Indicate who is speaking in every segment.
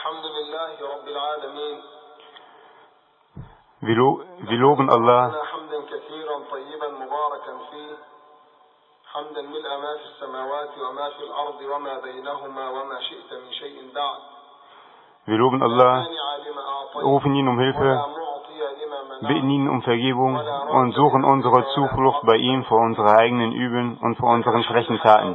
Speaker 1: Wir loben Allah. Wir loben Allah, rufen ihn um Hilfe, bitten ihn um Vergebung und suchen unsere Zuflucht bei ihm vor unsere eigenen Übeln und vor unseren schlechten Taten.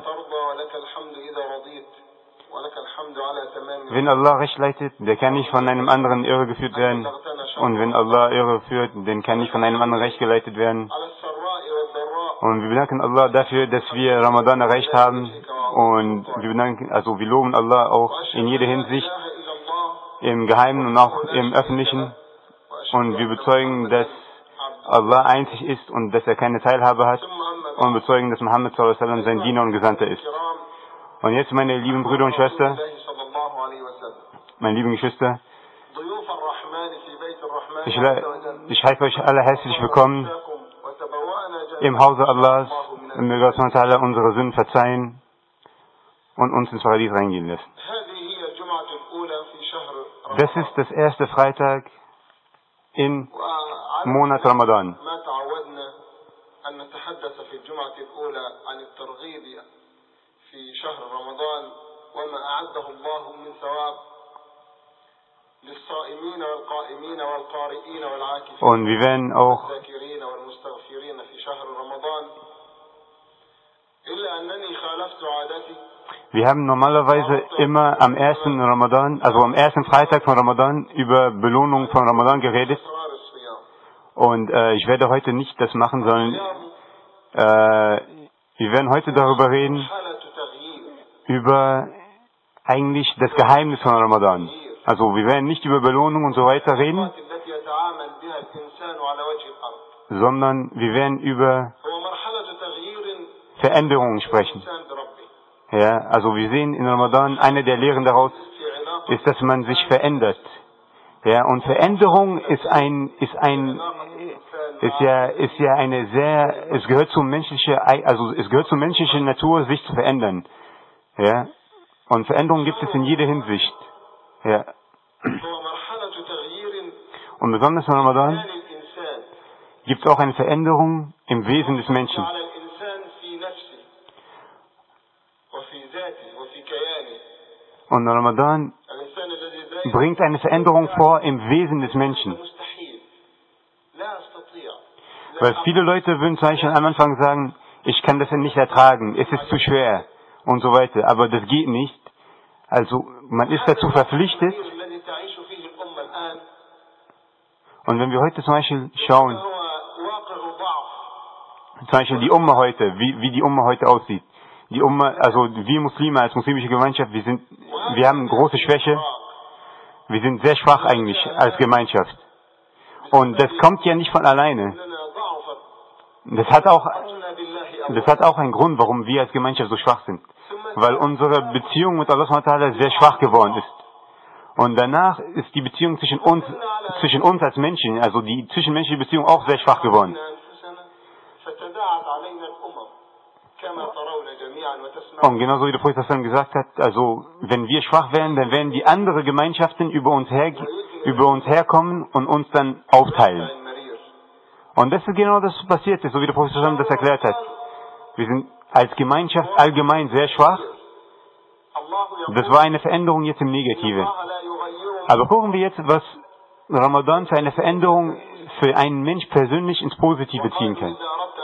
Speaker 1: Wenn Allah recht leitet, der kann nicht von einem anderen irregeführt werden. Und wenn Allah irreführt, dann kann nicht von einem anderen recht geleitet werden. Und wir bedanken Allah dafür, dass wir Ramadan erreicht haben. Und wir loben Allah auch in jeder Hinsicht, im Geheimen und auch im Öffentlichen. Und wir bezeugen, dass Allah einzig ist und dass er keine Teilhabe hat. Und bezeugen, dass Muhammad sallallahu alaihi wasallam sein Diener und Gesandter ist. Und jetzt, meine lieben Brüder und Schwestern, meine lieben Geschwister, ich heiße euch alle herzlich willkommen im Hause Allahs und möge Allah unsere Sünden verzeihen und uns ins Paradies reingehen lassen. Das ist das erste Freitag im Monat Ramadan. Und wir werden auch wir haben normalerweise immer am ersten Ramadan, also am ersten Freitag von Ramadan, über Belohnung von Ramadan geredet. Und ich werde heute nicht das machen, sondern wir werden heute darüber reden, über eigentlich das Geheimnis von Ramadan. Also wir werden nicht über Belohnung und so weiter reden, sondern wir werden über Veränderungen sprechen. Ja, also wir sehen in Ramadan, eine der Lehren daraus ist, dass man sich verändert. Ja, und Veränderung es gehört zur menschlichen Natur, sich zu verändern. Ja, und Veränderung gibt es in jeder Hinsicht. Ja. Und besonders in Ramadan gibt es auch eine Veränderung im Wesen des Menschen. Und Ramadan bringt eine Veränderung vor im Wesen des Menschen. Weil viele Leute würden zum Beispiel am Anfang sagen, ich kann das ja nicht ertragen, es ist zu schwer und so weiter. Aber das geht nicht. Also man ist dazu verpflichtet. Und wenn wir heute zum Beispiel schauen, zum Beispiel die Umma heute, wie die Umma heute aussieht. Die Umma, also wir Muslime als muslimische Gemeinschaft, wir haben große Schwäche. Wir sind sehr schwach eigentlich als Gemeinschaft. Und das kommt ja nicht von alleine. Das hat auch einen Grund, warum wir als Gemeinschaft so schwach sind. Weil unsere Beziehung mit Allah sehr schwach geworden ist. Und danach ist die Beziehung zwischen uns als Menschen, also die zwischenmenschliche Beziehung auch sehr schwach geworden. Und genauso wie der Prophet gesagt hat, also wenn wir schwach werden, dann werden die anderen Gemeinschaften über uns herkommen und uns dann aufteilen. Und das ist genau das, was passiert ist, so wie der Prophet das erklärt hat. Wir sind als Gemeinschaft allgemein sehr schwach. Das war eine Veränderung jetzt im Negativen. Aber gucken wir jetzt, was Ramadan für eine Veränderung für einen Mensch persönlich ins Positive ziehen kann.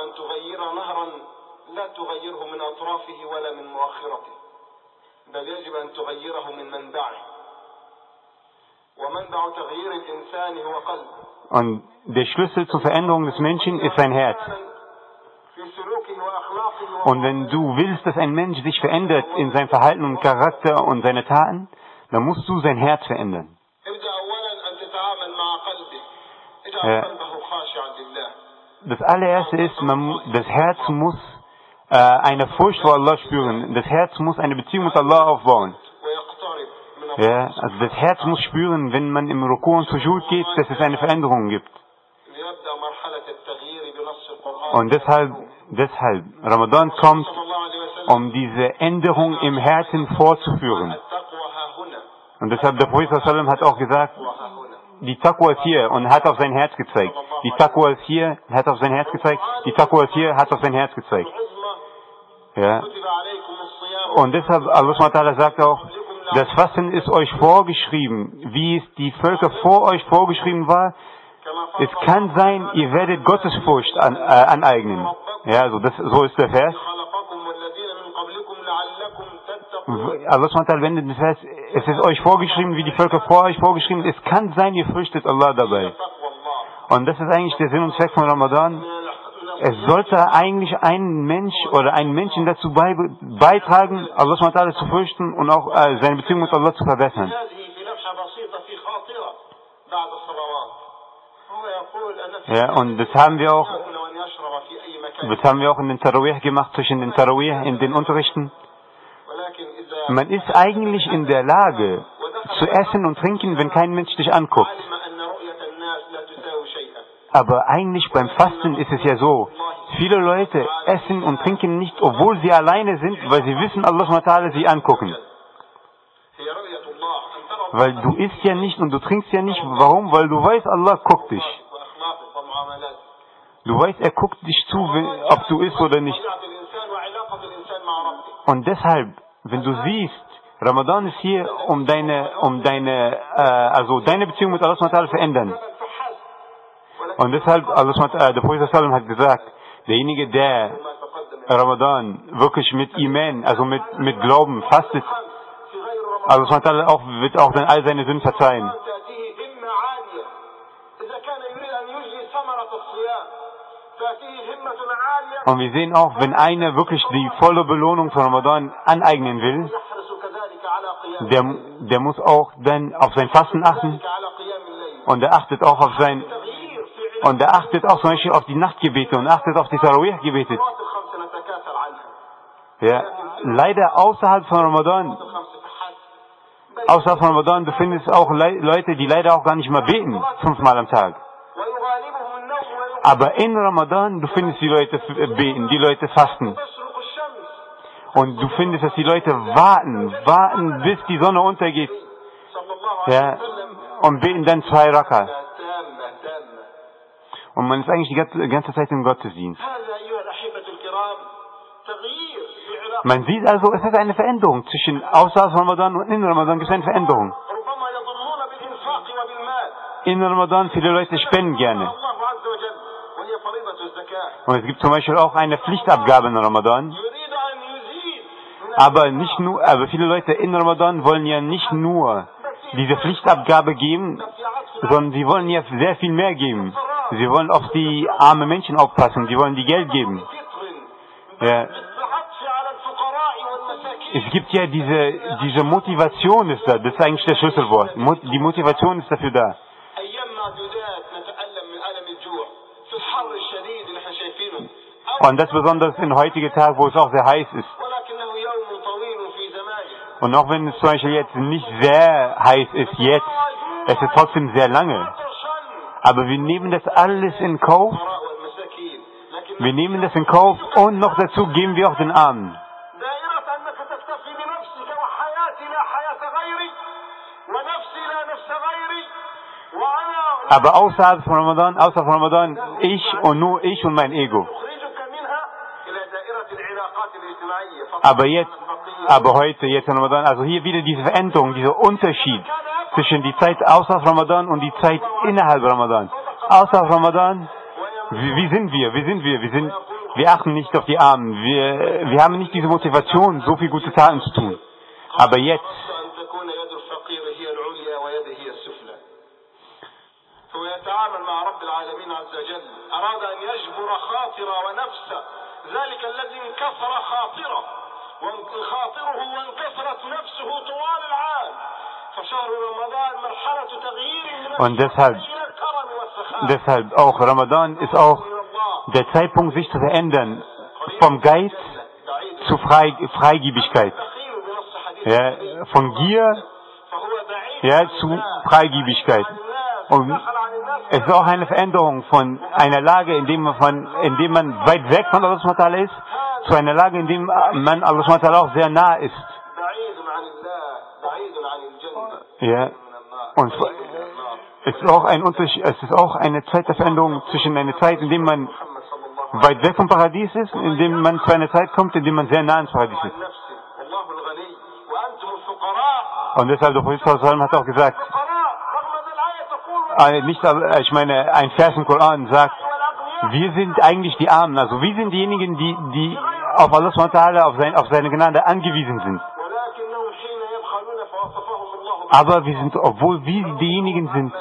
Speaker 1: Und der Schlüssel zur Veränderung des Menschen ist sein Herz. Und wenn du willst, dass ein Mensch sich verändert in seinem Verhalten und Charakter und seine Taten, dann musst du sein Herz verändern. Das allererste ist, das Herz muss eine Furcht vor Allah spüren. Das Herz muss eine Beziehung mit Allah aufbauen. Ja, also das Herz muss spüren, wenn man im Ruku und Sujud geht, dass es eine Veränderung gibt. Und deshalb Ramadan kommt, um diese Änderung im Herzen vorzuführen. Und deshalb der Prophet sallam hat auch gesagt, die Taqwa ist hier und hat auf sein Herz gezeigt. Die Taqwa ist hier, hat auf sein Herz gezeigt. Die Taqwa ist hier, hat auf sein Herz gezeigt. Ja. Und deshalb, Allah SWT sagt auch, das Fasten ist euch vorgeschrieben, wie es die Völker vor euch vorgeschrieben war. Es kann sein, ihr werdet Gottesfurcht aneignen. Ja, also so ist der Vers. Allah SWT wendet den Vers, es ist euch vorgeschrieben, wie die Völker vor euch vorgeschrieben. Es kann sein, ihr fürchtet Allah dabei. Und das ist eigentlich der Sinn und Zweck von Ramadan. Es sollte eigentlich ein Mensch oder einen Menschen dazu beitragen, Allah SWT zu fürchten und auch seine Beziehung mit Allah zu verbessern. Ja, und das haben wir auch in den Tarawih gemacht, zwischen den Tarawih in den Unterrichten. Man ist eigentlich in der Lage zu essen und trinken, wenn kein Mensch dich anguckt. Aber eigentlich beim Fasten ist es ja so, viele Leute essen und trinken nicht, obwohl sie alleine sind, weil sie wissen, Allah SWT sie angucken. Weil du isst ja nicht und du trinkst ja nicht. Warum? Weil du weißt, Allah guckt dich. Du weißt, er guckt dich zu, ob du isst oder nicht. Und deshalb, wenn du siehst, Ramadan ist hier, um deine Beziehung mit Allah SWT verändern. Und deshalb, der Prophet hat gesagt, derjenige, der Ramadan wirklich mit Iman, also mit Glauben fastet, Allah SWT wird auch dann all seine Sünden verzeihen. Und wir sehen auch, wenn einer wirklich die volle Belohnung von Ramadan aneignen will, der muss auch dann auf sein Fasten achten und er achtet auch auf zum Beispiel auf die Nachtgebete und achtet auf die Tarawih-Gebete. Ja, leider außerhalb von Ramadan du findest auch Leute, die leider auch gar nicht mehr beten, 5-mal am Tag. Aber in Ramadan, du findest die Leute beten, die Leute fasten. Und du findest, dass die Leute warten, bis die Sonne untergeht. Ja, und beten dann 2 Raka. Und man ist eigentlich die ganze Zeit im Gottesdienst. Man sieht also, es ist eine Veränderung zwischen außerhalb Ramadan und in Ramadan gibt es eine Veränderung. In Ramadan, viele Leute spenden gerne. Und es gibt zum Beispiel auch eine Pflichtabgabe in Ramadan. Aber viele Leute in Ramadan wollen ja nicht nur diese Pflichtabgabe geben, sondern sie wollen ja sehr viel mehr geben. Sie wollen auf die armen Menschen aufpassen, sie wollen die Geld geben. Ja. Es gibt ja diese Motivation ist da, das ist eigentlich das Schlüsselwort. Die Motivation ist dafür da. Und das besonders in heutigen Tagen, wo es auch sehr heiß ist. Und auch wenn es zum Beispiel jetzt nicht sehr heiß ist jetzt, es ist trotzdem sehr lange. Aber wir nehmen das alles in Kauf. Wir nehmen das in Kauf und noch dazu geben wir auch den Armen. Aber außerhalb von Ramadan, nur ich und mein Ego. Aber heute, jetzt in Ramadan, also hier wieder diese Veränderung, dieser Unterschied zwischen die Zeit außerhalb Ramadan und die Zeit innerhalb Ramadan. Außerhalb Ramadan, wie sind wir? Wir achten nicht auf die Armen. Wir haben nicht diese Motivation, so viel gute Taten zu tun. Aber jetzt,
Speaker 2: يتعامل مع رب العالمين عز وجل أراد أن يجبر خاطر ونفسه ذلك الذي انكسر خاطره وانكسرت نفسه طوال العام فشهر رمضان مرحلة تغيير
Speaker 1: und deshalb auch Ramadan ist auch der Zeitpunkt, sich zu verändern vom Geist zu Freigebigkeit, ja, von Gier, ja, zu Freigebigkeit. Und es ist auch eine Veränderung von einer Lage, in dem man weit weg von Allah SWT ist, zu einer Lage, in dem man Allah SWT auch sehr nah ist. Ja. Und es ist auch ein Unterschied, es ist auch eine Zeit der Veränderung zwischen einer Zeit, in der man weit weg vom Paradies ist, in dem man zu einer Zeit kommt, in der man sehr nah ans Paradies ist. Und deshalb, der Prophet hat auch gesagt, ich meine, ein Vers im Koran sagt, wir sind eigentlich die Armen, also wir sind diejenigen, die auf Allah subhanahu auf seine Gnade angewiesen sind. Aber wir sind, obwohl wir diejenigen sind,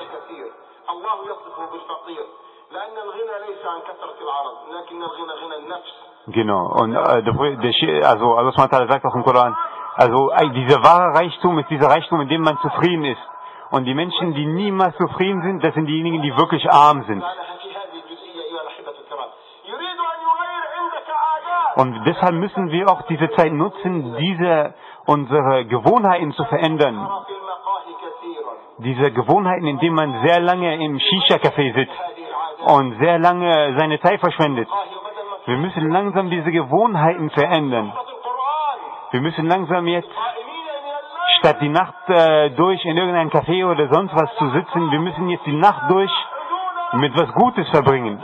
Speaker 1: genau, und also Allah subhanahu sagt auch im Koran, also dieser wahre Reichtum ist dieser Reichtum, in dem man zufrieden ist. Und die Menschen, die niemals zufrieden sind, das sind diejenigen, die wirklich arm sind. Und deshalb müssen wir auch diese Zeit nutzen, unsere Gewohnheiten zu verändern. Diese Gewohnheiten, indem man sehr lange im Shisha-Café sitzt und sehr lange seine Zeit verschwendet. Wir müssen langsam diese Gewohnheiten verändern. Wir müssen langsam jetzt, statt die Nacht durch in irgendeinem Café oder sonst was zu sitzen, wir müssen jetzt die Nacht durch mit was Gutes verbringen.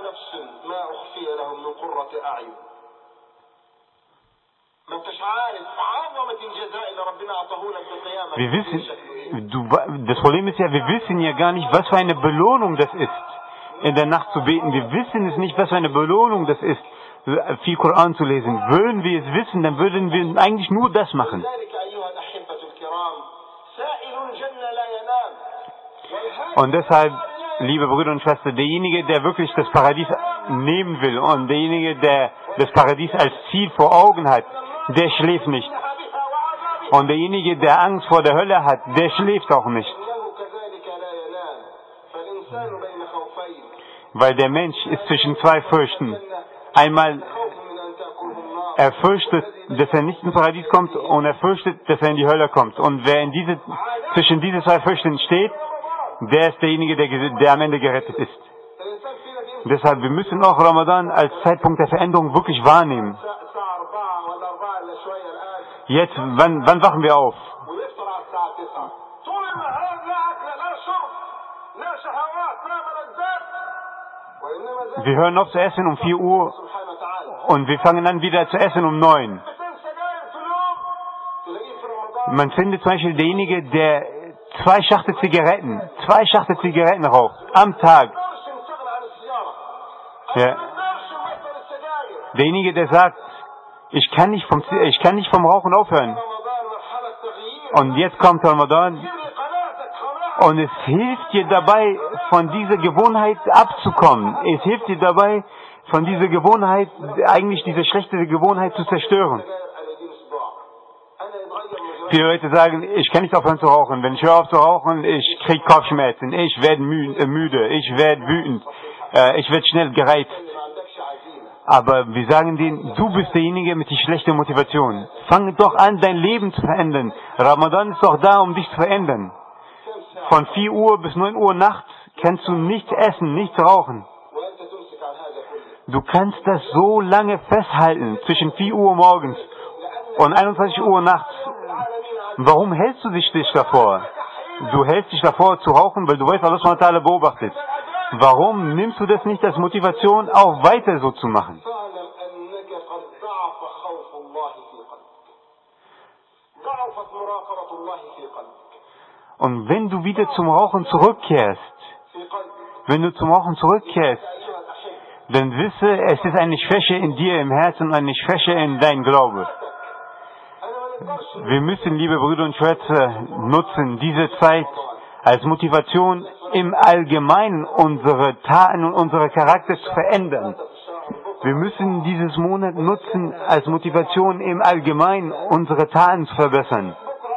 Speaker 1: Wir wissen, das Problem ist ja, wir wissen ja gar nicht, was für eine Belohnung das ist, in der Nacht zu beten. Wir wissen es nicht, was für eine Belohnung das ist, viel Koran zu lesen. Würden wir es wissen, dann würden wir eigentlich nur das machen. Und deshalb, liebe Brüder und Schwestern, derjenige, der wirklich das Paradies nehmen will und derjenige, der das Paradies als Ziel vor Augen hat, der schläft nicht. Und derjenige, der Angst vor der Hölle hat, der schläft auch nicht. Weil der Mensch ist zwischen zwei Fürchten. Einmal, er fürchtet, dass er nicht ins Paradies kommt, und er fürchtet, dass er in die Hölle kommt. Und wer zwischen diese zwei Fürchten steht, der ist derjenige, der am Ende gerettet ist. Deshalb, wir müssen auch Ramadan als Zeitpunkt der Veränderung wirklich wahrnehmen. Jetzt, wann wachen wir auf? Wir hören auf zu essen um 4 Uhr und wir fangen an wieder zu essen um 9. Man findet zum Beispiel derjenige, der 2 Schachtel Zigaretten raucht am Tag. Ja. Derjenige, der sagt, ich kann nicht vom Rauchen aufhören. Und jetzt kommt Ramadan und es hilft dir dabei, von dieser Gewohnheit abzukommen. Es hilft dir dabei, von dieser Gewohnheit, eigentlich diese schlechte Gewohnheit zu zerstören. Viele Leute sagen, ich kann nicht aufhören zu rauchen. Wenn ich höre auf zu rauchen, ich kriege Kopfschmerzen, ich werde müde, ich werde wütend, ich werde schnell gereizt. Aber wir sagen denen, du bist derjenige mit der schlechten Motivation. Fang doch an, dein Leben zu verändern. Ramadan ist doch da, um dich zu verändern. Von 4 Uhr bis 9 Uhr nachts kannst du nichts essen, nichts rauchen. Du kannst das so lange festhalten, zwischen 4 Uhr morgens und 21 Uhr nachts. Warum hältst du dich davor? Du hältst dich davor zu rauchen, weil du weißt, Allah subhanahu wa ta'ala beobachtet. Warum nimmst du das nicht als Motivation, auch weiter so zu machen? Und wenn du wieder zum Rauchen zurückkehrst, dann wisse, es ist eine Schwäche in dir im Herzen und eine Schwäche in deinem Glaube. Wir müssen, liebe Brüder und Schwestern, nutzen diese Zeit als Motivation, im Allgemeinen unsere Taten und unsere Charakter zu verändern. Wir müssen dieses Monat nutzen als Motivation, im Allgemeinen unsere Taten zu verbessern.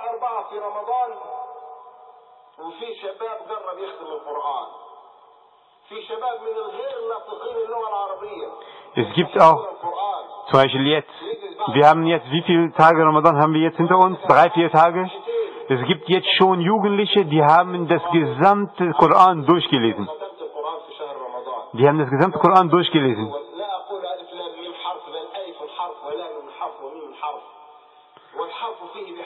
Speaker 1: Es gibt auch, zum Beispiel jetzt, wir haben jetzt, wie viele Tage Ramadan haben wir jetzt hinter uns? 3, 4 Tage? Es gibt jetzt schon Jugendliche, die haben das gesamte Koran durchgelesen.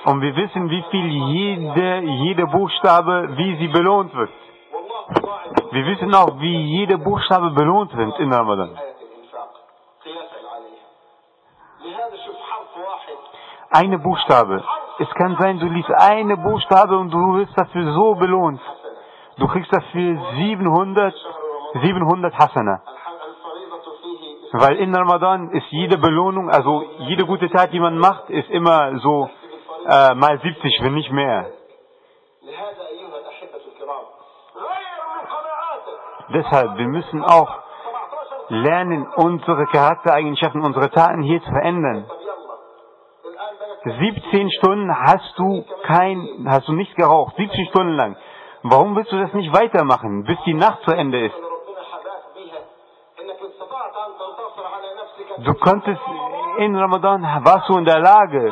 Speaker 1: Und wir wissen, wie viel jeder Buchstabe, wie sie belohnt wird.
Speaker 2: والله يضاعف
Speaker 1: Wir wissen auch, wie jeder Buchstabe belohnt wird in Ramadan.
Speaker 2: آية الإنفاق قياسا عليها. لهذا شوف حرف واحد
Speaker 1: Eine Buchstabe. Es kann sein, du liest eine Buchstabe und du wirst dafür so belohnt.
Speaker 2: حسنة.
Speaker 1: Du kriegst dafür 700 Hasana.
Speaker 2: الفريضة فيه
Speaker 1: Weil in Ramadan ist jede Belohnung, also jede gute Tat, die man macht, ist immer so mal 70, wenn nicht mehr.
Speaker 2: لهذا أيها الأحبة الكرام غير من قناعاتك.
Speaker 1: Deshalb, wir müssen auch
Speaker 2: 17
Speaker 1: lernen, unsere Charaktereigenschaften, unsere Taten hier zu verändern.
Speaker 2: طب يلا الآن بلد
Speaker 1: 17 Stunden hast du nicht geraucht, 17 Stunden lang. Warum willst du das nicht weitermachen, bis die Nacht zu Ende ist?
Speaker 2: ربنا حباك بها انك استطعت ان تنتصر على نفسك
Speaker 1: Du konntest, in Ramadan warst du in der Lage,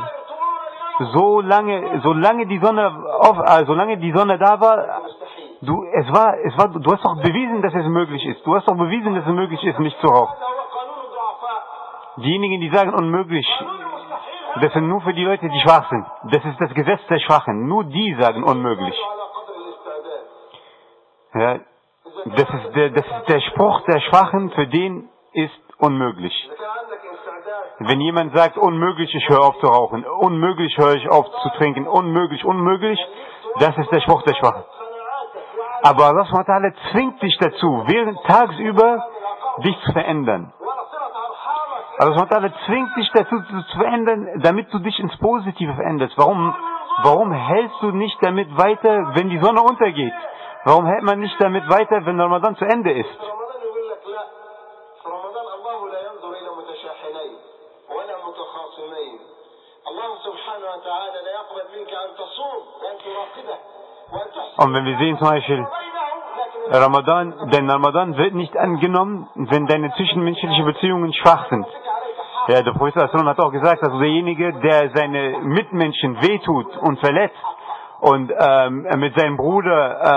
Speaker 1: solange die Sonne da war,
Speaker 2: مستحيل.
Speaker 1: du hast doch bewiesen, dass es möglich ist. Du hast doch bewiesen, dass es möglich ist, nicht zu rauchen.
Speaker 2: هذا هو قانون الضعفاء.
Speaker 1: Diejenigen, die sagen unmöglich,
Speaker 2: قانون المستحيل
Speaker 1: das sind nur für die Leute, die schwach sind. Das ist das Gesetz der Schwachen. Nur die sagen unmöglich.
Speaker 2: على قدر الاستعداد.
Speaker 1: Ja, das ist der Spruch der Schwachen, für den ist unmöglich.
Speaker 2: اذا كان عندك استعداد
Speaker 1: Wenn jemand sagt, unmöglich, ich höre auf zu rauchen, unmöglich, höre ich auf zu trinken, unmöglich, das ist der Spruch der Schwachen.
Speaker 2: قناعاتك
Speaker 1: Aber Allah SWT zwingt dich dazu, tagsüber dich zu verändern.
Speaker 2: وصلة ارحامك.
Speaker 1: Allah SWT zwingt dich dazu zu verändern, damit du dich ins Positive veränderst. Warum hältst du nicht damit weiter, wenn die Sonne untergeht? Warum hält man nicht damit weiter, wenn Ramadan zu Ende ist?
Speaker 2: في رمضان يقول لك لا في رمضان الله لا ينظر الى متشاحنين ولا متخاصمين. الله سبحانه وتعالى لا يقبل منك ان تصوم وان تراقبه وان تحسن
Speaker 1: Und wenn wir sehen zum Beispiel,
Speaker 2: بينه لكن
Speaker 1: Ramadan wird nicht angenommen, wenn deine zwischenmenschlichen Beziehungen schwach sind.
Speaker 2: يمسك عليك حق.
Speaker 1: Ja, der Prophet ﷺ hat auch gesagt, also derjenige, der seine Mitmenschen wehtut und verletzt und mit seinem Bruder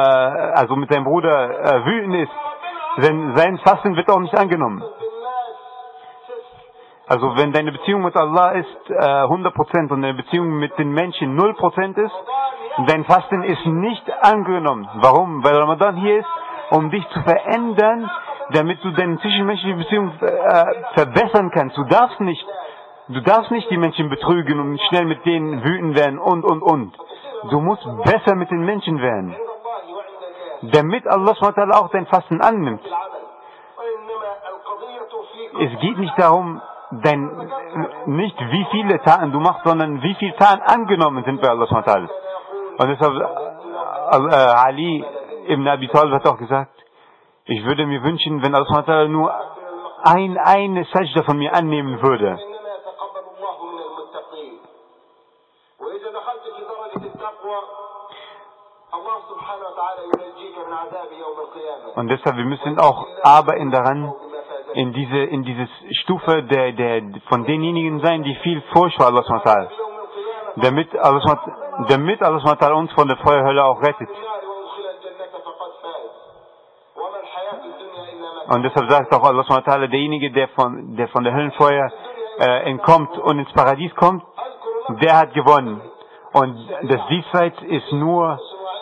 Speaker 1: wütend ist, sein Fasten wird auch nicht angenommen. Also wenn deine Beziehung mit Allah ist 100% und deine Beziehung mit den Menschen 0% ist, dein Fasten ist nicht angenommen. Warum? Weil Ramadan hier ist, um dich zu verändern, damit du deine zwischenmenschliche Beziehung verbessern kannst. Du darfst nicht die Menschen betrügen und schnell mit denen wütend werden und. Du musst besser mit den Menschen werden,
Speaker 2: عند الله وعند الناس
Speaker 1: damit Allah SWT auch dein Fasten annimmt.
Speaker 2: العمل. وانما القضيه في
Speaker 1: Es geht nicht darum, nicht wie viele Taten du machst, sondern wie viele Taten angenommen sind bei Allah SWT. Und deshalb, Ali ibn Abi Talib hat auch gesagt, ich würde mir wünschen, wenn Allah SWT nur eine Sajda von mir annehmen würde.
Speaker 2: انما يتقبل الله من المتقين. واذا دخلت في درجه التقوى الله سبحانه وتعالى ينجيك من عذاب يوم القيامه.
Speaker 1: Und deshalb, wir müssen auch arbeiten daran, in diese Stufe von denjenigen sein, die viel Furcht vor Allah SWT,
Speaker 2: يوم القيامه
Speaker 1: damit Allah SWT uns von der Feuerhölle auch rettet.
Speaker 2: النار وادخل الجنه فقد فاز. وما الحياه الدنيا الا متاع.
Speaker 1: Und deshalb sagt auch Allah SWT, derjenige, der von der Höllenfeuer entkommt und ins Paradies kommt, der hat gewonnen. Und das Diesseits ist nur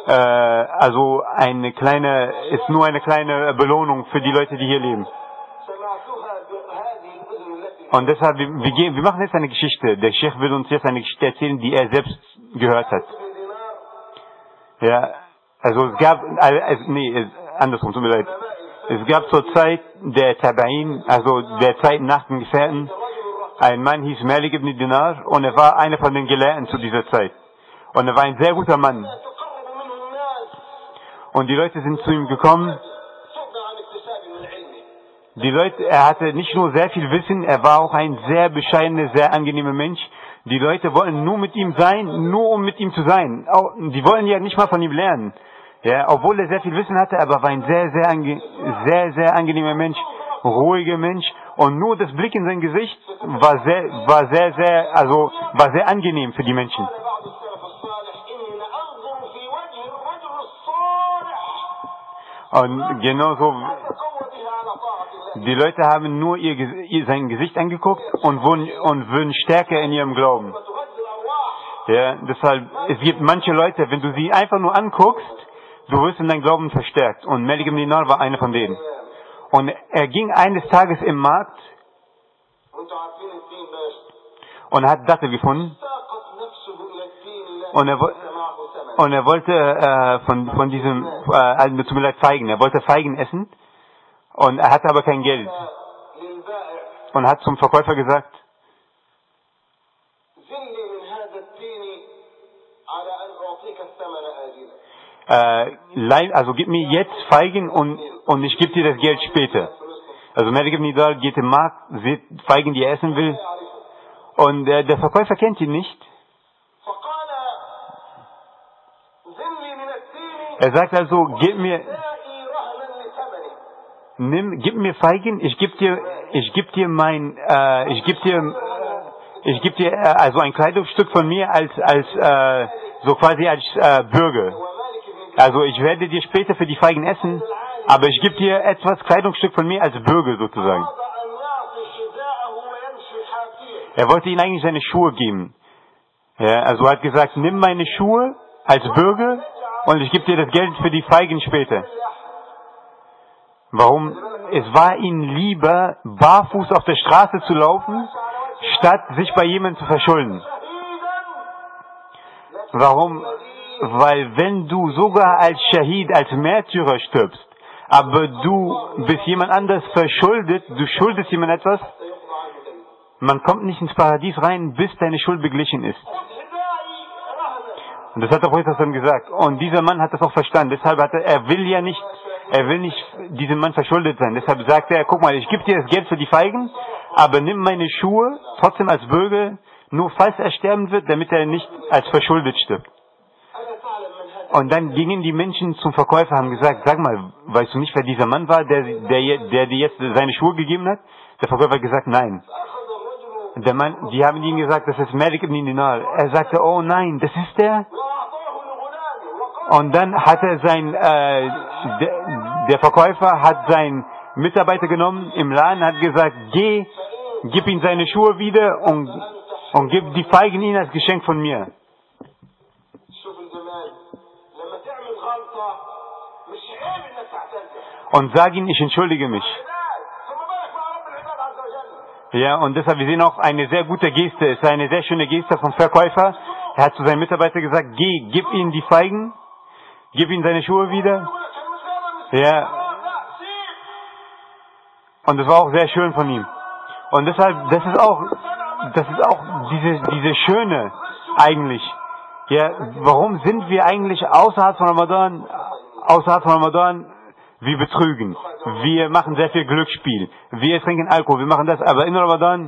Speaker 1: eine kleine Belohnung für die Leute, die hier leben.
Speaker 2: سمعتها بهذه الاذن التي
Speaker 1: Und deshalb, wir machen jetzt eine Geschichte. Der Sheikh will uns jetzt eine Geschichte erzählen, die er selbst gehört hat.
Speaker 2: بدينار.
Speaker 1: Ja, also es gab, andersrum, tut mir leid. Es gab zur Zeit der Tabain, also der Zeit nach den Gefährten, ein Mann hieß Malik ibn Dinar und er war einer von den Gelehrten zu dieser Zeit. Und er war ein sehr guter Mann.
Speaker 2: تقرب منه الناس
Speaker 1: Und die Leute sind zu ihm gekommen.
Speaker 2: صد عن اكتساب من علمه.
Speaker 1: Die Leute, er hatte nicht nur sehr viel Wissen, er war auch ein sehr bescheidener, sehr angenehmer Mensch. Die Leute wollten nur mit ihm sein, nur um mit ihm zu sein. Die wollten ja nicht mal von ihm lernen. Ja, obwohl er sehr viel Wissen hatte, aber war ein sehr angenehmer Mensch, ruhiger Mensch. Und nur das Blick in sein Gesicht war sehr angenehm für die Menschen.
Speaker 2: قال بعض السلف الصالح اني لانظر في وجه الرجل الصالح
Speaker 1: Und genauso,
Speaker 2: تقوى بها على طاعه الله.
Speaker 1: die Leute haben nur sein Gesicht angeguckt und würden stärker in ihrem Glauben.
Speaker 2: وتغذي الارواح.
Speaker 1: Ja, deshalb, es gibt manche Leute, wenn du sie einfach nur anguckst, du wirst in deinem Glauben verstärkt. Und Malik ibn Dinar war einer von denen. Und er ging eines Tages im Markt und hat Dattel gefunden. Und er wollte von diesem, tut mir leid, Feigen. Er wollte Feigen essen. Und er hatte aber kein Geld. Und hat zum Verkäufer gesagt, also gib mir jetzt Feigen und ich gebe dir das Geld später. Also Malik ibn Dinar geht im Markt, sieht Feigen, die er essen will. Und der Verkäufer kennt ihn nicht. Er sagt also, gib mir Feigen, ich gebe dir also ein Kleidungsstück von mir als so quasi als Bürger. Also ich werde dir später für die Feigen essen, aber ich gebe dir etwas Kleidungsstück von mir als Bürger sozusagen. Er wollte ihm eigentlich seine Schuhe geben. Ja, also er hat gesagt, nimm meine Schuhe als Bürger und ich gebe dir das Geld für die Feigen später. Warum? Es war ihm lieber, barfuß auf der Straße zu laufen, statt sich bei jemandem zu verschulden. Warum? Weil wenn du sogar als Shahid, als Märtyrer stirbst, aber du bist jemand anders verschuldet, du schuldest jemand etwas, man kommt nicht ins Paradies rein, bis deine Schuld beglichen ist. Und das hat der Prophet gesagt. Und dieser Mann hat das auch verstanden. Deshalb er will nicht diesem Mann verschuldet sein. Deshalb sagte er, guck mal, ich gebe dir das Geld für die Feigen, aber nimm meine Schuhe trotzdem als Bürger, nur falls er sterben wird, damit er nicht als verschuldet stirbt. Und dann gingen die Menschen zum Verkäufer, haben gesagt, sag mal, weißt du nicht, wer dieser Mann war, der dir jetzt seine Schuhe gegeben hat? Der Verkäufer hat gesagt, nein. Der Mann, die haben ihm gesagt, das ist Malik ibn Dinar. Er sagte, oh nein, das ist der? Und dann hat er der Verkäufer hat seinen Mitarbeiter genommen im Laden, hat gesagt, geh, gib ihm seine Schuhe wieder und gib die Feigen ihm als Geschenk von mir. Und sag ihm, ich entschuldige mich. Ja, und deshalb, wir sehen auch eine sehr gute Geste, es ist eine sehr schöne Geste vom Verkäufer. Er hat zu seinem Mitarbeiter gesagt, geh, gib ihm die Feigen, gib ihm seine Schuhe wieder. Ja. Und das war auch sehr schön von ihm. Und deshalb, das ist auch diese Schöne eigentlich. Ja, warum sind wir eigentlich außerhalb von Ramadan, wir betrügen, wir machen sehr viel Glücksspiel, wir trinken Alkohol, wir machen das, aber in Ramadan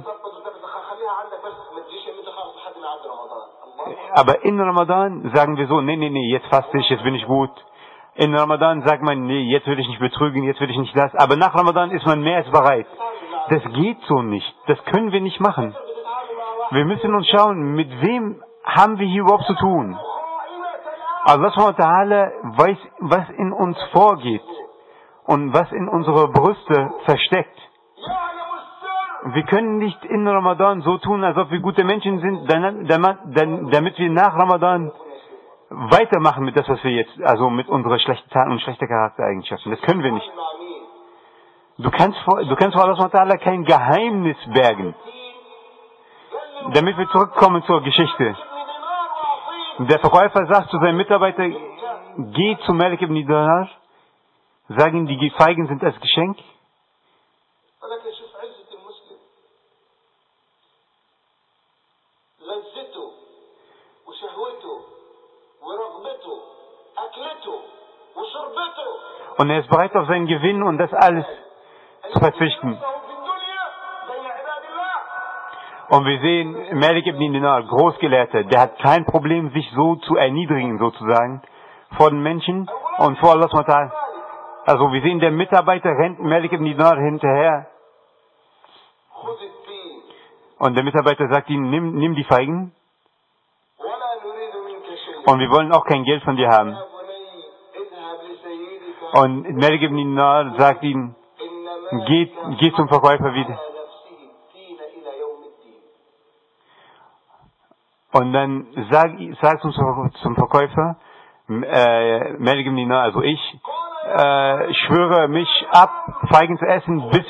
Speaker 1: sagen wir so, nee, jetzt faste ich, jetzt bin ich gut. In Ramadan sagt man, nee, jetzt will ich nicht betrügen, jetzt will ich nicht das, aber nach Ramadan ist man mehr als bereit. Das geht so nicht, das können wir nicht machen. Wir müssen uns schauen, mit wem haben wir hier überhaupt zu tun. Allah subhanahu wa ta'ala weiß, was in uns vorgeht und was in unsere Brüste versteckt. Wir können nicht in Ramadan so tun, als ob wir gute Menschen sind, damit wir nach Ramadan weitermachen mit das, was wir jetzt, also mit unseren schlechten Taten und schlechten Charaktereigenschaften. Das können wir nicht. Du kannst vor Allah subhanahu wa ta'ala kein Geheimnis bergen. Damit wir zurückkommen zur Geschichte. Der Verkäufer sagt zu seinem Mitarbeiter, geh zu Malik ibn Dinar, sag ihm, die Feigen sind als Geschenk. Und er ist bereit auf seinen Gewinn und das alles zu verzichten. Und wir sehen, Malik ibn Dinar, Großgelehrter, der hat kein Problem, sich so zu erniedrigen, sozusagen, vor den Menschen und vor Allah subhanahu wa ta'ala. Also wir sehen, der Mitarbeiter rennt Malik ibn Dinar hinterher. Und der Mitarbeiter sagt ihm, nimm die Feigen. Und wir wollen auch kein Geld von dir haben. Und Malik ibn Dinar sagt ihm, geh zum Verkäufer wieder. Und dann sag zum Verkäufer, Malik ibn Dinar, also ich, schwöre mich ab, Feigen zu essen, bis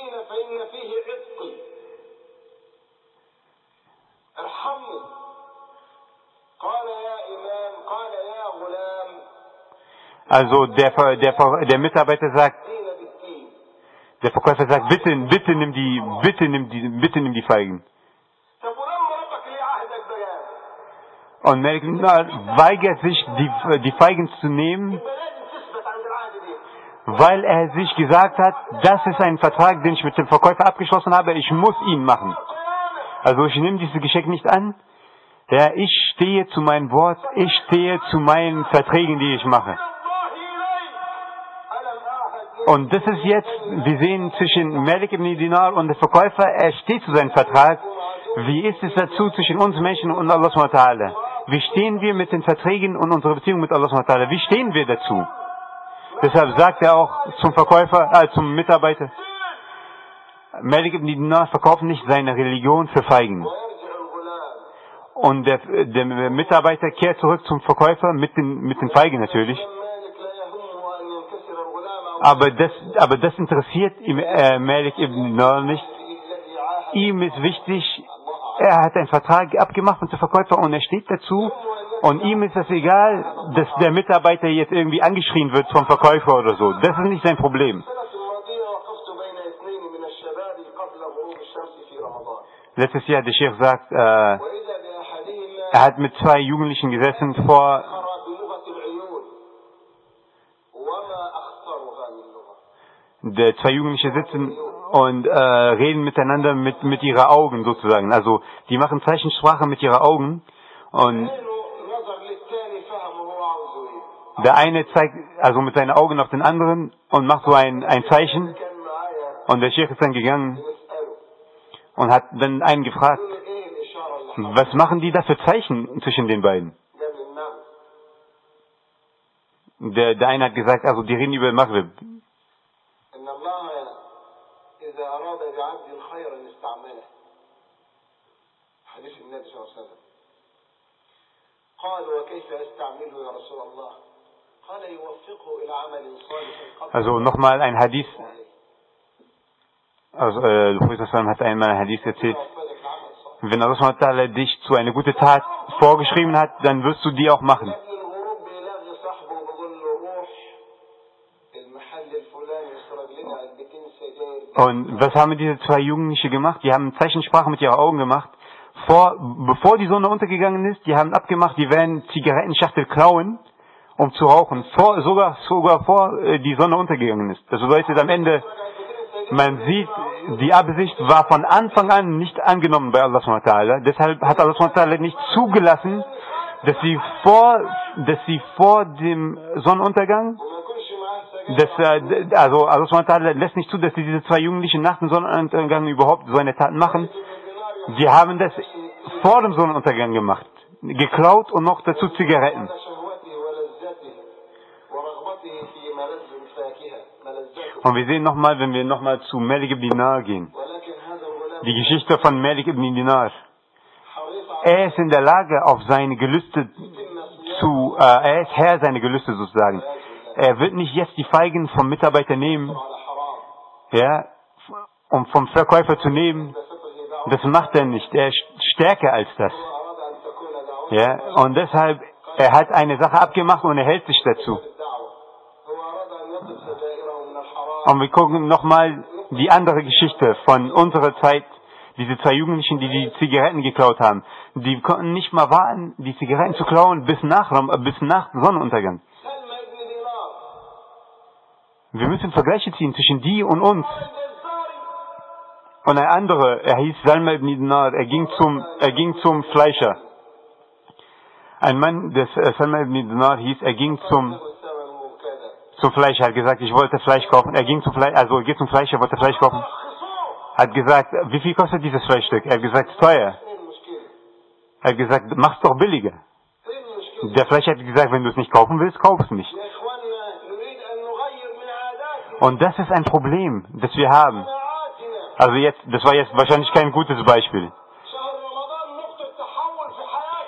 Speaker 1: also der Mitarbeiter sagt, der Verkäufer sagt, bitte nimm die Feigen. Und Malik ibn Dinar weigert sich, die Feigen zu nehmen, weil er sich gesagt hat, das ist ein Vertrag, den ich mit dem Verkäufer abgeschlossen habe, ich muss ihn machen. Also ich nehme dieses Geschenk nicht an. Ja, ich stehe zu meinem Wort, ich stehe zu meinen Verträgen, die ich mache. Und das ist jetzt, wir sehen zwischen Malik ibn Dinar und dem Verkäufer, er steht zu seinem Vertrag. Wie ist es dazu zwischen uns Menschen und Allah subhanahu wa ta'ala? Wie stehen wir mit den Verträgen und unserer Beziehung mit Allah subhanahu wa ta'ala? Wie stehen wir dazu? Deshalb sagt er auch zum Verkäufer, zum Mitarbeiter, Malik ibn Dinar verkauft nicht seine Religion für Feigen. Und der Mitarbeiter kehrt zurück zum Verkäufer mit den Feigen natürlich. Aber das interessiert Malik ibn Dinar nicht. Ihm ist wichtig, er hat einen Vertrag abgemacht mit dem Verkäufer und er steht dazu. Und ihm ist es egal, dass der Mitarbeiter jetzt irgendwie angeschrien wird vom Verkäufer oder so. Das ist nicht sein Problem. Letztes Jahr, der Sheikh sagt, er hat mit 2 Jugendlichen gesessen zwei Jugendliche sitzen und reden miteinander mit ihrer Augen sozusagen. Also die machen Zeichensprache mit ihrer Augen und der eine zeigt also mit seinen Augen auf den anderen und macht so ein Zeichen und der Sheikh ist dann gegangen und hat dann einen gefragt, was machen die da für Zeichen zwischen den beiden? Der eine hat gesagt, also die reden über Maghrib. Also nochmal ein Hadith, also der Prophet hat einmal ein Hadith erzählt, wenn Allah dich zu einer guten Tat vorgeschrieben hat, dann wirst du die auch machen. Und was haben diese 2 Jugendliche gemacht? Die haben Zeichensprache mit ihren Augen gemacht. Bevor die Sonne untergegangen ist, die haben abgemacht, die werden Zigarettenschachtel klauen, um zu rauchen. Sogar vor die Sonne untergegangen ist. Das bedeutet am Ende, man sieht, die Absicht war von Anfang an nicht angenommen bei Allah subhanahu wa ta'ala. Deshalb hat Allah subhanahu wa ta'ala nicht zugelassen, dass sie vor dem Sonnenuntergang, also Allah subhanahu wa ta'ala lässt nicht zu, dass diese 2 Jugendlichen nach dem Sonnenuntergang überhaupt so eine Tat machen. Sie haben das vor dem Sonnenuntergang gemacht. Geklaut und noch dazu Zigaretten. Und wir sehen nochmal, wenn wir nochmal zu Malik ibn Dinar gehen, die Geschichte von Malik ibn Dinar. Er ist in der Lage, auf seine Gelüste er ist Herr seiner Gelüste sozusagen. Er wird nicht jetzt die Feigen vom Mitarbeiter nehmen, ja, um vom Verkäufer zu nehmen. Das macht er nicht. Er ist stärker als das. Ja, und deshalb, er hat eine Sache abgemacht und er hält sich dazu. Und wir gucken nochmal die andere Geschichte von unserer Zeit. Diese 2 Jugendlichen, die Zigaretten geklaut haben. Die konnten nicht mal warten, die Zigaretten zu klauen bis nach Sonnenuntergang. Wir müssen Vergleiche ziehen zwischen die und uns. Und ein anderer, er hieß Salma ibn Dinar, er ging zum Fleischer. Ein Mann, des Salma ibn Dinar hieß, er ging zum Fleischer, hat gesagt, ich wollte Fleisch kaufen. Er geht zum Fleischer, wollte Fleisch kaufen. Hat gesagt, wie viel kostet dieses Fleischstück? Er hat gesagt, teuer. Er hat gesagt, mach's doch billiger. Der Fleischer hat gesagt, wenn du es nicht kaufen willst, kauf es nicht. Und das ist ein Problem, das wir haben. Also das war jetzt wahrscheinlich kein gutes Beispiel.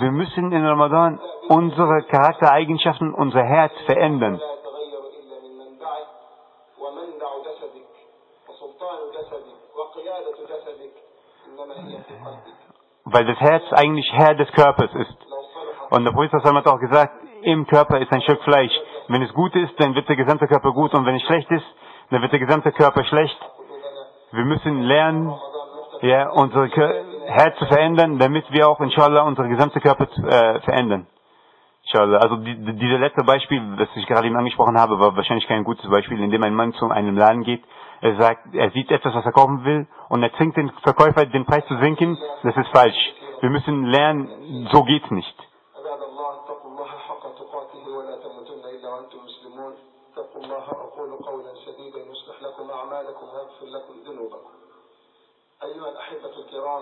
Speaker 1: wir müssen in Ramadan unsere Charaktereigenschaften, unser Herz verändern.
Speaker 2: لا يتغير إلا من منبعه ومنبع جسدك وسلطان جسدك وقيادة جسدك إنما هي في قلبك.
Speaker 1: Weil das Herz eigentlich Herr des Körpers ist.
Speaker 2: لو صلح
Speaker 1: Und der Prophet hat auch gesagt, im Körper ist ein Stück Fleisch. Wenn es gut ist, dann wird der gesamte Körper gut. Und wenn es schlecht ist, dann wird der gesamte Körper schlecht.
Speaker 2: قلوبنا
Speaker 1: Wir müssen lernen,
Speaker 2: رمضان نقطة
Speaker 1: ja, unser Herz zu verändern, damit wir auch, inshallah, unsere gesamte Körper verändern. Inshallah. Also dieses letzte Beispiel, das ich gerade eben angesprochen habe, war wahrscheinlich kein gutes Beispiel, in dem ein Mann zu einem Laden geht. Er sagt, er sieht etwas, was er kaufen will, und er zwingt den Verkäufer, den Preis zu senken. Das ist falsch. Wir müssen lernen, so geht's nicht.
Speaker 2: عباد الله اتقوا الله حق تقاته ولا تموتن إلا وأنتم مسلمون اتقوا الله أقول قولا سديدا يصلح لكم أعمالكم ويغفر لكم ذنوبكم أيها الأحبة الكرام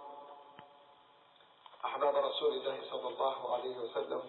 Speaker 2: أحباب رسول الله صلى الله عليه وسلم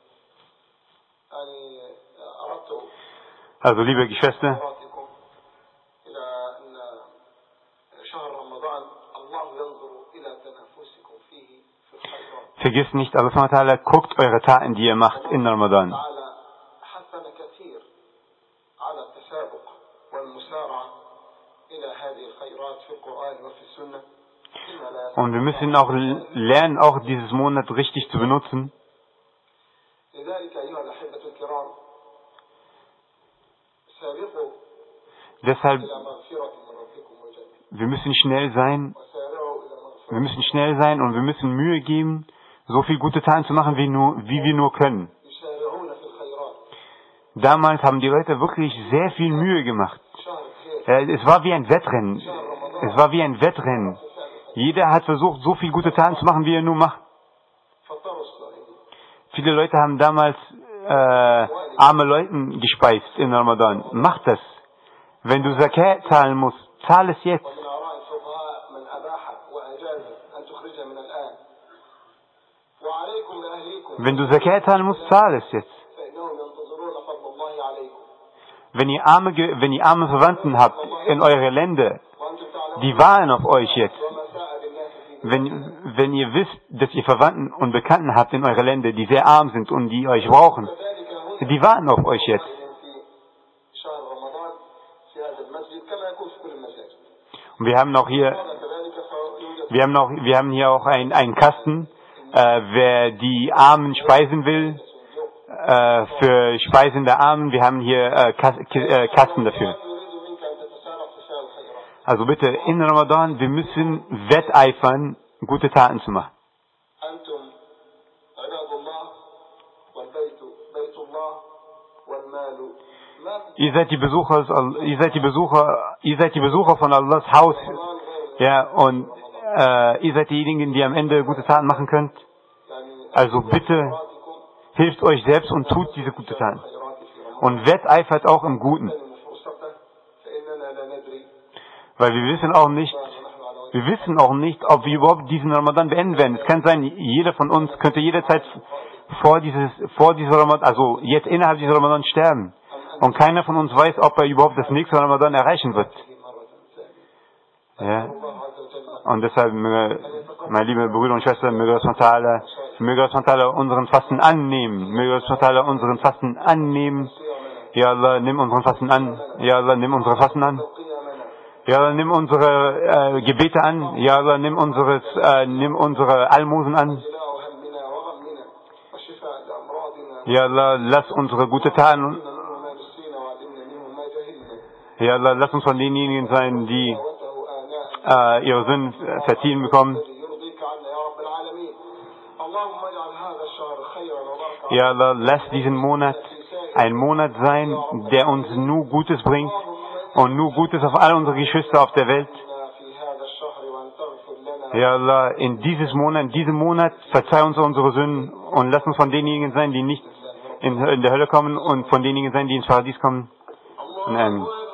Speaker 2: أني أردت
Speaker 1: Also, liebe Geschwister,
Speaker 2: حضراتكم إلى أن شهر رمضان الله ينظر إلى تنافسكم فيه في الخيرات
Speaker 1: vergisst nicht, Allah subhanahu wa ta'ala guckt eure Taten, die ihr macht in Ramadan.
Speaker 2: تعالى حثنا كثير على التسابق والمسارعة إلى هذه الخيرات في القرآن وفي السنة فيما لا
Speaker 1: Und wir müssen auch lernen, auch dieses Monat richtig zu benutzen.
Speaker 2: لذلك أيها الأحبة الكرام سابقوا
Speaker 1: Deshalb,
Speaker 2: إلى مغفرة من ربكم وجنة
Speaker 1: wir müssen schnell sein,
Speaker 2: وسارعوا إلى مغفرة
Speaker 1: wir müssen schnell sein und wir müssen Mühe geben, so viel gute Taten zu machen, wie wir nur können.
Speaker 2: يسارعون في الخيرات
Speaker 1: Damals haben die Leute wirklich sehr viel Mühe gemacht.
Speaker 2: شهر الخير
Speaker 1: Es war wie ein Wettrennen. Es war wie ein Wettrennen. Jeder hat versucht, so viel gute Taten zu machen, wie er nur macht.
Speaker 2: فطروا الصائمين
Speaker 1: Viele Leute haben damals arme Leuten gespeist in Ramadan. Mach das. Wenn du Zakat zahlen musst, zahl es jetzt.
Speaker 2: ومن آراء الفقهاء من أباح وأجاز أن تخرج من الآن وعليكم بأهليكم
Speaker 1: Wenn du Zakat zahlen musst, zahl es jetzt.
Speaker 2: فإنهم ينتظرون فضل الله عليكم
Speaker 1: Wenn ihr arme Verwandten habt in eure Länder,
Speaker 2: وأنتم تعلمون
Speaker 1: die warten auf euch jetzt.
Speaker 2: وما ساء بالناس في ذلك
Speaker 1: Wenn ihr wisst, dass ihr Verwandten und Bekannten habt in eure Länder, die sehr arm sind und die euch brauchen,
Speaker 2: كذلك هنا
Speaker 1: die warten auf euch jetzt.
Speaker 2: في شهر رمضان في هذا المسجد كما يكون في كل المساجد
Speaker 1: Und wir haben noch hier,
Speaker 2: كذلك فيوجد
Speaker 1: wir haben hier auch einen Kasten, wer die Armen speisen will, für Speisen der Armen, wir haben hier Kasten dafür.
Speaker 2: يريد منك أن تتسارع في فعل الخيرات
Speaker 1: Also bitte, in Ramadan, wir müssen wetteifern, gute Taten zu machen.
Speaker 2: أنتم عباد الله والبيت بيت الله والمال ما في
Speaker 1: Ihr seid die Besucher von Allahs Haus,
Speaker 2: رمضان غير
Speaker 1: ja, und ihr seid diejenigen, die am Ende gute Taten machen könnt.
Speaker 2: يعني
Speaker 1: Also bitte,
Speaker 2: خيراتكم
Speaker 1: hilft euch selbst und tut diese gute Taten.
Speaker 2: خيرات في رمضان
Speaker 1: Und wetteifert auch im Guten.
Speaker 2: فرصته فإننا لا ندري
Speaker 1: Weil wir wissen auch nicht,
Speaker 2: ونحن على وجه
Speaker 1: ob wir überhaupt diesen Ramadan beenden werden. Es kann sein, jeder von uns könnte jederzeit vor dieser Ramadan, also jetzt innerhalb dieser Ramadan sterben. Und keiner von uns weiß, ob er überhaupt das nächste Ramadan erreichen wird.
Speaker 2: مرة ثانية
Speaker 1: Ja.
Speaker 2: الله عز وجل
Speaker 1: Und deshalb, meine lieben Brüder und Schwestern, möge Allah SWT unseren Fasten annehmen. Möge Allah SWT unseren Fasten annehmen. Ja Allah, nimm unseren Fasten an. Ja Allah, nimm unsere Fasten an.
Speaker 2: قيامنا
Speaker 1: Ja Allah, nimm unsere Gebete an. Ja Allah, nimm unsere Almosen an.
Speaker 2: جلاء همنا وغمنا وشفاء لأمراضنا
Speaker 1: Ja Allah, lass unsere gute Taten.
Speaker 2: منه ما نسينا وعلمنا منه ما جهلنا
Speaker 1: Ja Allah, lass uns von denjenigen sein, die
Speaker 2: وته آناء
Speaker 1: ihre Sünden verziehen bekommen.
Speaker 2: الذي يرضيك عنا يا رب العالمين اللهم اجعل هذا الشهر خيرا وبركة
Speaker 1: Ja Allah, lass diesen Monat ein Monat sein, der uns nur Gutes bringt und nur Gutes auf alle unsere Geschwister auf der Welt.
Speaker 2: في هذا الشهر وأن تغفر لنا
Speaker 1: Ja Allah, in diesem Monat verzeih uns unsere Sünden und lass uns von denjenigen sein, die nicht in der Hölle kommen und von denjenigen sein, die ins Paradies kommen.
Speaker 2: الله
Speaker 1: Amen.
Speaker 2: أكبر